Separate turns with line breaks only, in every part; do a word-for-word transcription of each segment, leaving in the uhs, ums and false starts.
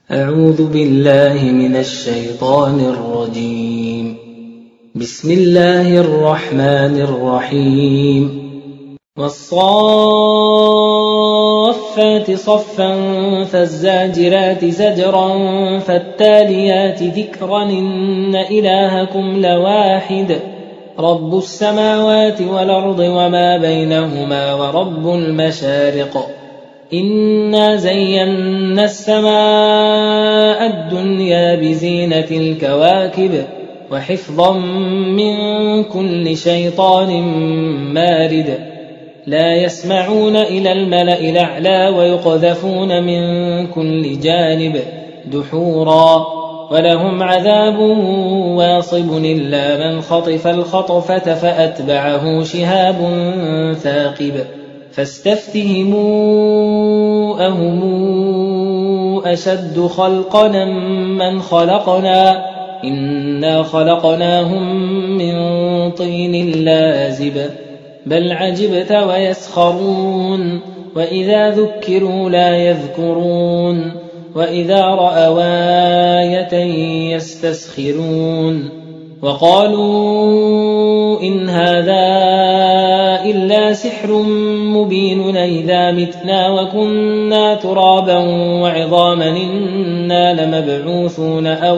أعوذ بالله من الشيطان الرجيم. بسم الله الرحمن الرحيم. والصافات صفا فالزاجرات زجرا فالتاليات ذكرا إن إلهكم لواحد رب السماوات والأرض وما بينهما ورب المشارق إنا زينا السماء الدنيا بزينة الكواكب وحفظا من كل شيطان مارد لا يسمعون إلى الملأ الأعلى ويقذفون من كل جانب دحورا ولهم عذاب واصب إلا من خطف الخطفة فأتبعه شهاب ثاقب فاستفتهموا أهم أشد خلقنا من خلقنا إنا خلقناهم من طين لازب بل عجبت ويسخرون وإذا ذكروا لا يذكرون وإذا رأوا آية يستسخرون وقالوا إن هذا إلا سحر مبين إذا متنا وكنا ترابا وعظاما إنا لمبعوثون أو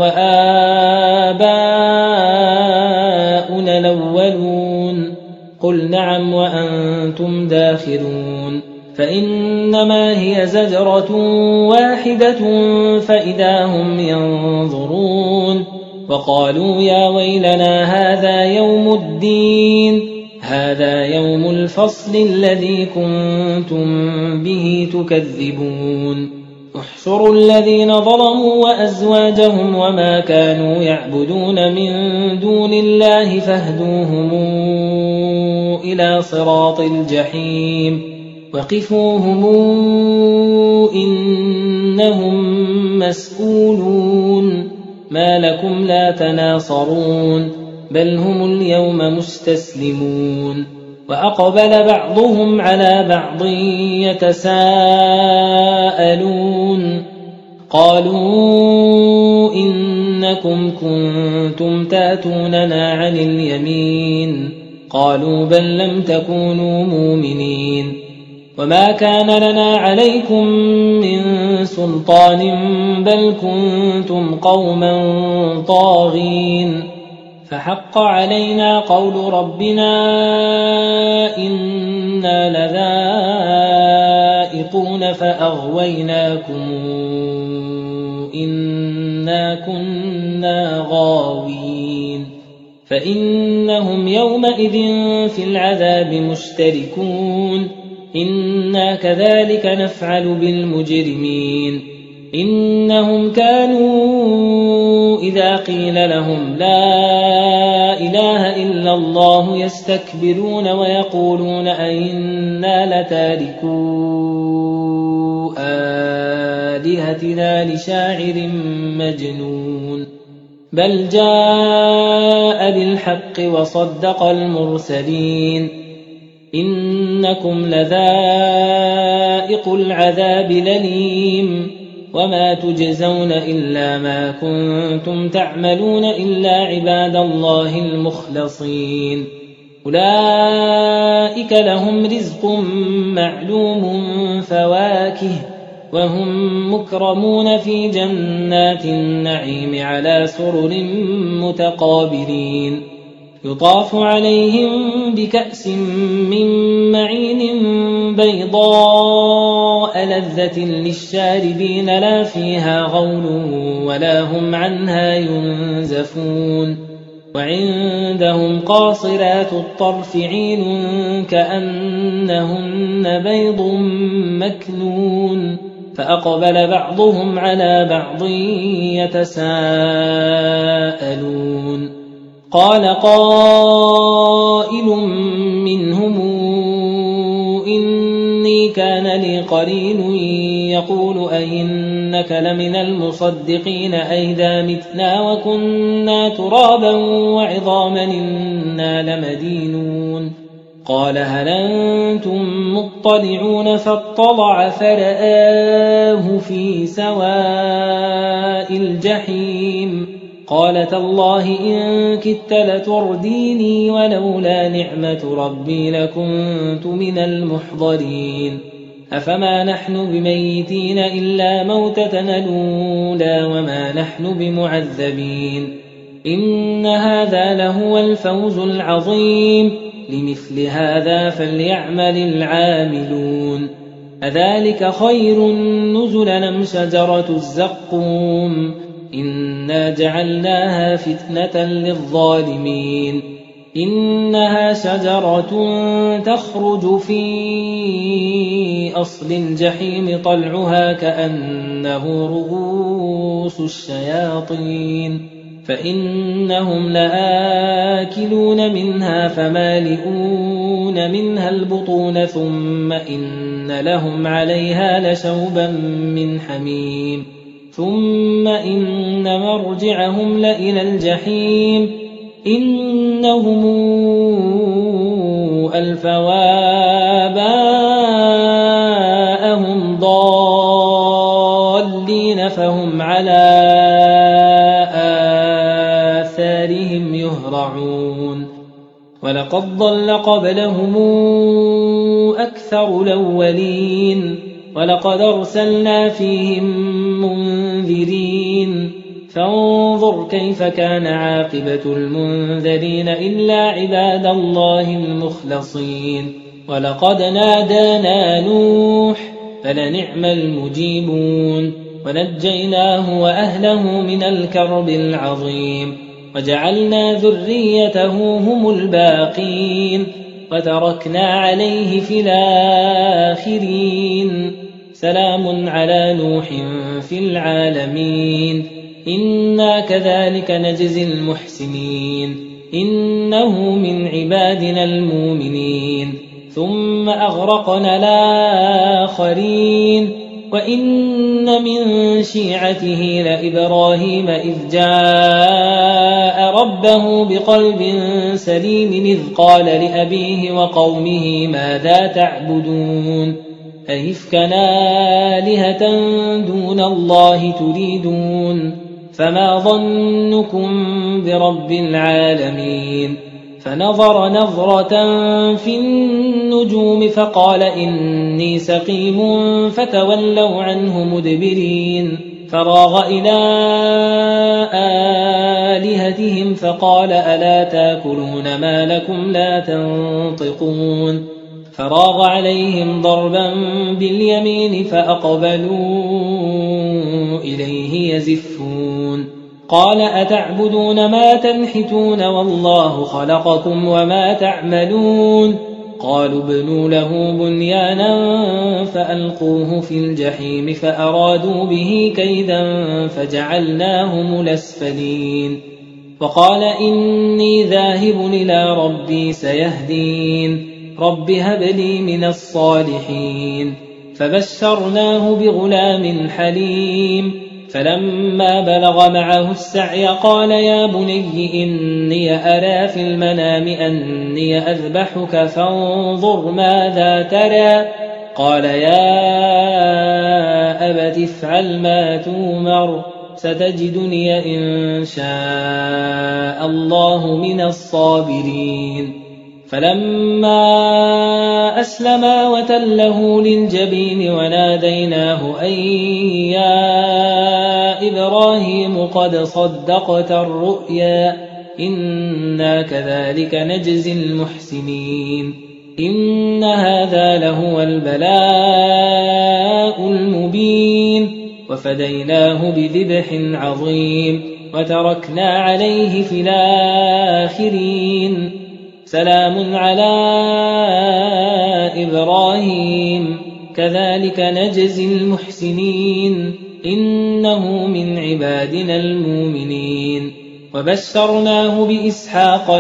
آباؤنا الأولون قل نعم وأنتم داخرون فإنما هي زجرة واحدة فإذا هم ينظرون وقالوا يا ويلنا هذا يوم الدين هذا يوم الفصل الذي كنتم به تكذبون احشروا الذين ظلموا وأزواجهم وما كانوا يعبدون من دون الله فاهدوهم إلى صراط الجحيم وقفوهم إنهم مسؤولون ما لكم لا تناصرون بل هم اليوم مستسلمون وأقبل بعضهم على بعض يتساءلون قالوا إنكم كنتم تاتوننا عن اليمين قالوا بل لم تكونوا مؤمنين وما كان لنا عليكم من سلطان بل كنتم قوما طاغين فحق علينا قول ربنا إنا لذائقون فأغويناكم إنا كنا غاوين فإنهم يومئذ في العذاب مشتركون إنا كذلك نفعل بالمجرمين إنهم كانوا إذا قيل لهم لا إله إلا الله يستكبرون ويقولون أئنا لتاركو آلهتنا لشاعر مجنون بل جاء بالحق وصدق المرسلين إنكم لذائق العذاب الأليم وما تجزون إلا ما كنتم تعملون إلا عباد الله المخلصين أولئك لهم رزق معلوم فواكه وهم مكرمون في جنات النعيم على سرر متقابلين يطاف عليهم بكأس من معين بيضاء لذة للشاربين لا فيها غول ولا هم عنها ينزفون وعندهم قاصرات الطرف عين كأنهن بيض مكنون فأقبل بعضهم على بعض يتساءلون قال قائل منهم إني كان لي قرين يقول أئنك لمن المصدقين أئذا متنا وكنا ترابا وعظاما إنا لمدينون قال هل أنتم مطلعون فاطلع فرآه في سواء الجحيم قال تالله إن كدت لترديني ولولا نعمة ربي لكنت من المحضرين أفما نحن بميتين إلا موتتنا الأولى وما نحن بمعذبين إن هذا لهو الفوز العظيم لمثل هذا فليعمل العاملون أذلك خير نزلا أم شجرة الزقوم إنا جعلناها فتنة للظالمين إنها شجرة تخرج في أصل الجحيم طلعها كأنه رؤوس الشياطين فإنهم لآكلون منها فمالئون منها البطون ثم إن لهم عليها لشوبا من حميم ثم إن مرجعهم لإلى الجحيم إنهم ألفوا آباءهم ضالين فهم على آثارهم يهرعون ولقد ضل قبلهم أكثر الأولين ولقد أرسلنا فيهم منذرين فانظر كيف كان عاقبة المنذرين إلا عباد الله المخلصين ولقد نادانا نوح فلنعم المجيبون ونجيناه وأهله من الكرب العظيم وجعلنا ذريته هم الباقين وتركنا عليه في الآخرين سلام على نوح في العالمين إنا كذلك نجزي المحسنين إنه من عبادنا المؤمنين ثم أغرقنا الآخرين وإن من شيعته لإبراهيم إذ جاء ربه بقلب سليم إذ قال لأبيه وقومه ماذا تعبدون أئفكا آلهة دون الله تريدون فما ظنكم برب العالمين فنظر نظرة في النجوم فقال إني سقيم فتولوا عنه مدبرين فراغ إلى آلهتهم فقال ألا تاكلون ما لكم لا تنطقون فراغ عليهم ضربا باليمين فأقبلوا إليه يزفون قال أتعبدون ما تنحتون والله خلقكم وما تعملون قالوا ابنوا له بنيانا فألقوه في الجحيم فأرادوا به كيدا فجعلناهم الأسفلين وقال إني ذاهب إلى ربي سيهدين رب هب لي من الصالحين فبشرناه بغلام حليم فلما بلغ معه السعي قال يا بني إني أرى في المنام أني أذبحك فانظر ماذا ترى قال يا أبت افعل ما تؤمر ستجدني إن شاء الله من الصابرين فلما أسلما وتله للجبين وناديناه أن يا إبراهيم قد صدقت الرؤيا إنا كذلك نجزي المحسنين إن هذا لهو البلاء المبين وفديناه بذبح عظيم وتركنا عليه في الآخرين سلام على إبراهيم كذلك نجزي المحسنين إنه من عبادنا المؤمنين وبشرناه بإسحاق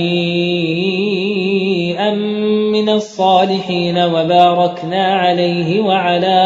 نبيا من الصالحين وباركنا عليه وعلى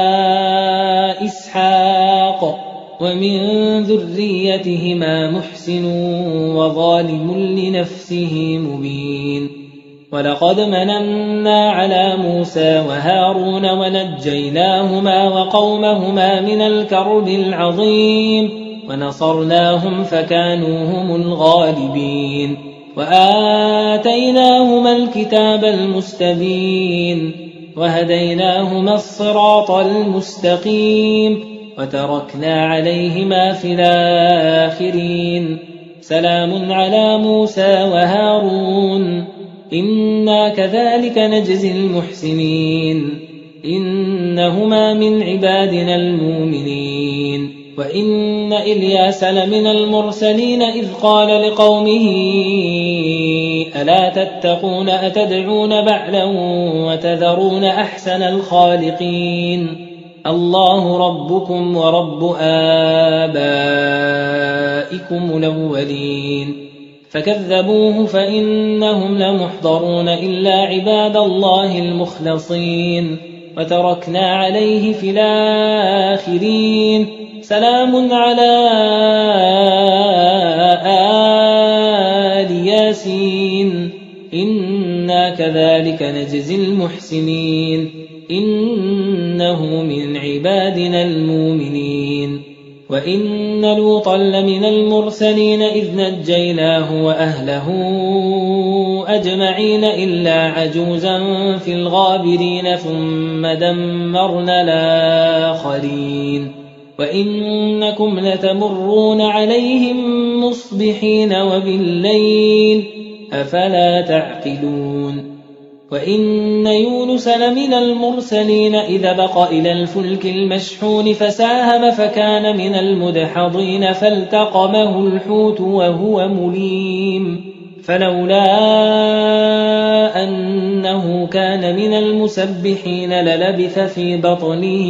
إسحاق ومن ذريتهما محسن وظالم لنفسه مبين ولقد مننا على موسى وهارون ونجيناهما وقومهما من الكرب العظيم ونصرناهم فكانوا هم الغالبين وآتيناهما الكتاب المستبين وهديناهما الصراط المستقيم وتركنا عليهما في الآخرين سلام على موسى وهارون إنا كذلك نجزي المحسنين إنهما من عبادنا المؤمنين وإن إلياس لمن المرسلين إذ قال لقومه ألا تتقون أتدعون بعلا وتذرون أحسن الخالقين الله ربكم ورب آبائكم الأولين فكذبوه فإنهم لمحضرون إلا عباد الله المخلصين وتركنا عليه في الآخرين سلام على آل ياسين إنا كذلك نجزي المحسنين إنه من عبادنا المؤمنين وإن لوطا لمن المرسلين إذ نجيناه وأهله أجمعين إلا عجوزا في الغابرين ثم دمرنا الآخرين وإنكم لتمرون عليهم مصبحين وبالليل أفلا تعقلون وإن يونس لمن المرسلين إذا بق إلى الفلك المشحون فساهم فكان من المدحضين فالتقمه الحوت وهو مليم فلولا أنه كان من المسبحين للبث في بطنه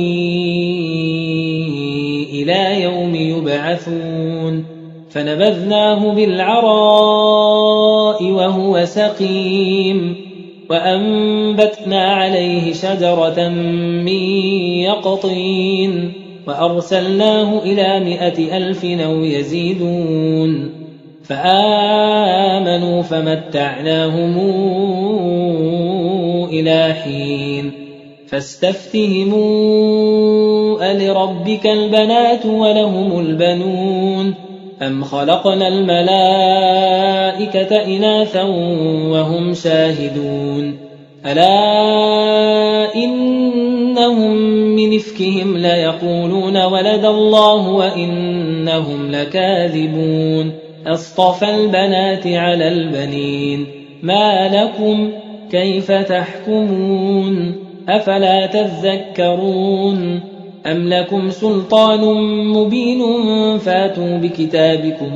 إلى يوم يبعثون فنبذناه بالعراء وهو سقيم وأنبتنا عليه شجرة من يقطين وأرسلناه إلى مائة ألف أو يزيدون فآمنوا فمتعناهم إلى حين فاستفتهموا ألربك البنات ولهم البنون أم خلقنا الملائكة إناثا وهم شاهدون ألا إنهم من إفكهم ليقولون ولد الله وإنهم لكاذبون أصطفى البنات على البنين ما لكم كيف تحكمون أفلا تذكرون أم لكم سلطان مبين فاتوا بكتابكم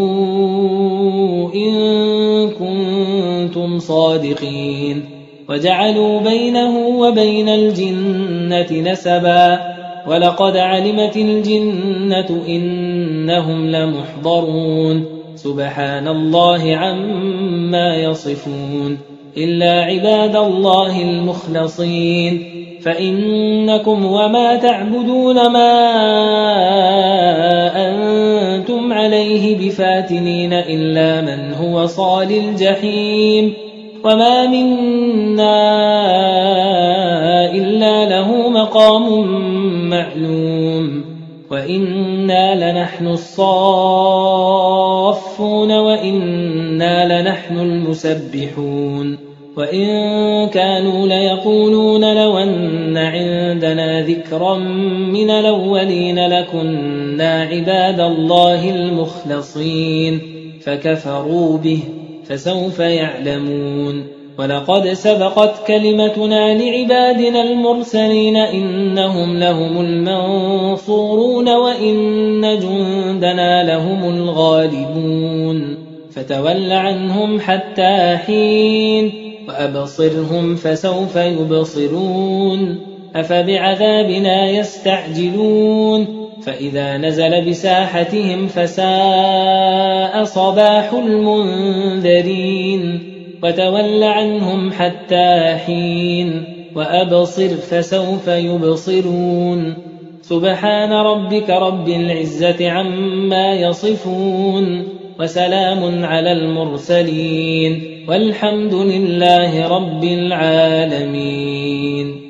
إن كنتم صادقين وجعلوا بينه وبين الجنة نسبا ولقد علمت الجنة إنهم لمحضرون سبحان الله عما يصفون إلا عباد الله المخلصين فإنكم وما تعبدون ما أنتم عليه بفاتنين إلا من هو صال الجحيم وما منا إلا له مقام معلوم وإنا لنحن الصافون وإنا لنحن المسبحون وإن كانوا ليقولون لو أن عندنا ذكرا من الأولين لكنا عباد الله المخلصين فكفروا به فسوف يعلمون ولقد سبقت كلمتنا لعبادنا المرسلين إنهم لهم المنصورون وإن جندنا لهم الغالبون فتول عنهم حتى حين وأبصرهم فسوف يبصرون أفبعذابنا يستعجلون فإذا نزل بساحتهم فساء صباح المنذرين وتول عنهم حتى حين وأبصر فسوف يبصرون سبحان ربك رب العزة عما يصفون وسلام على المرسلين والحمد لله رب العالمين.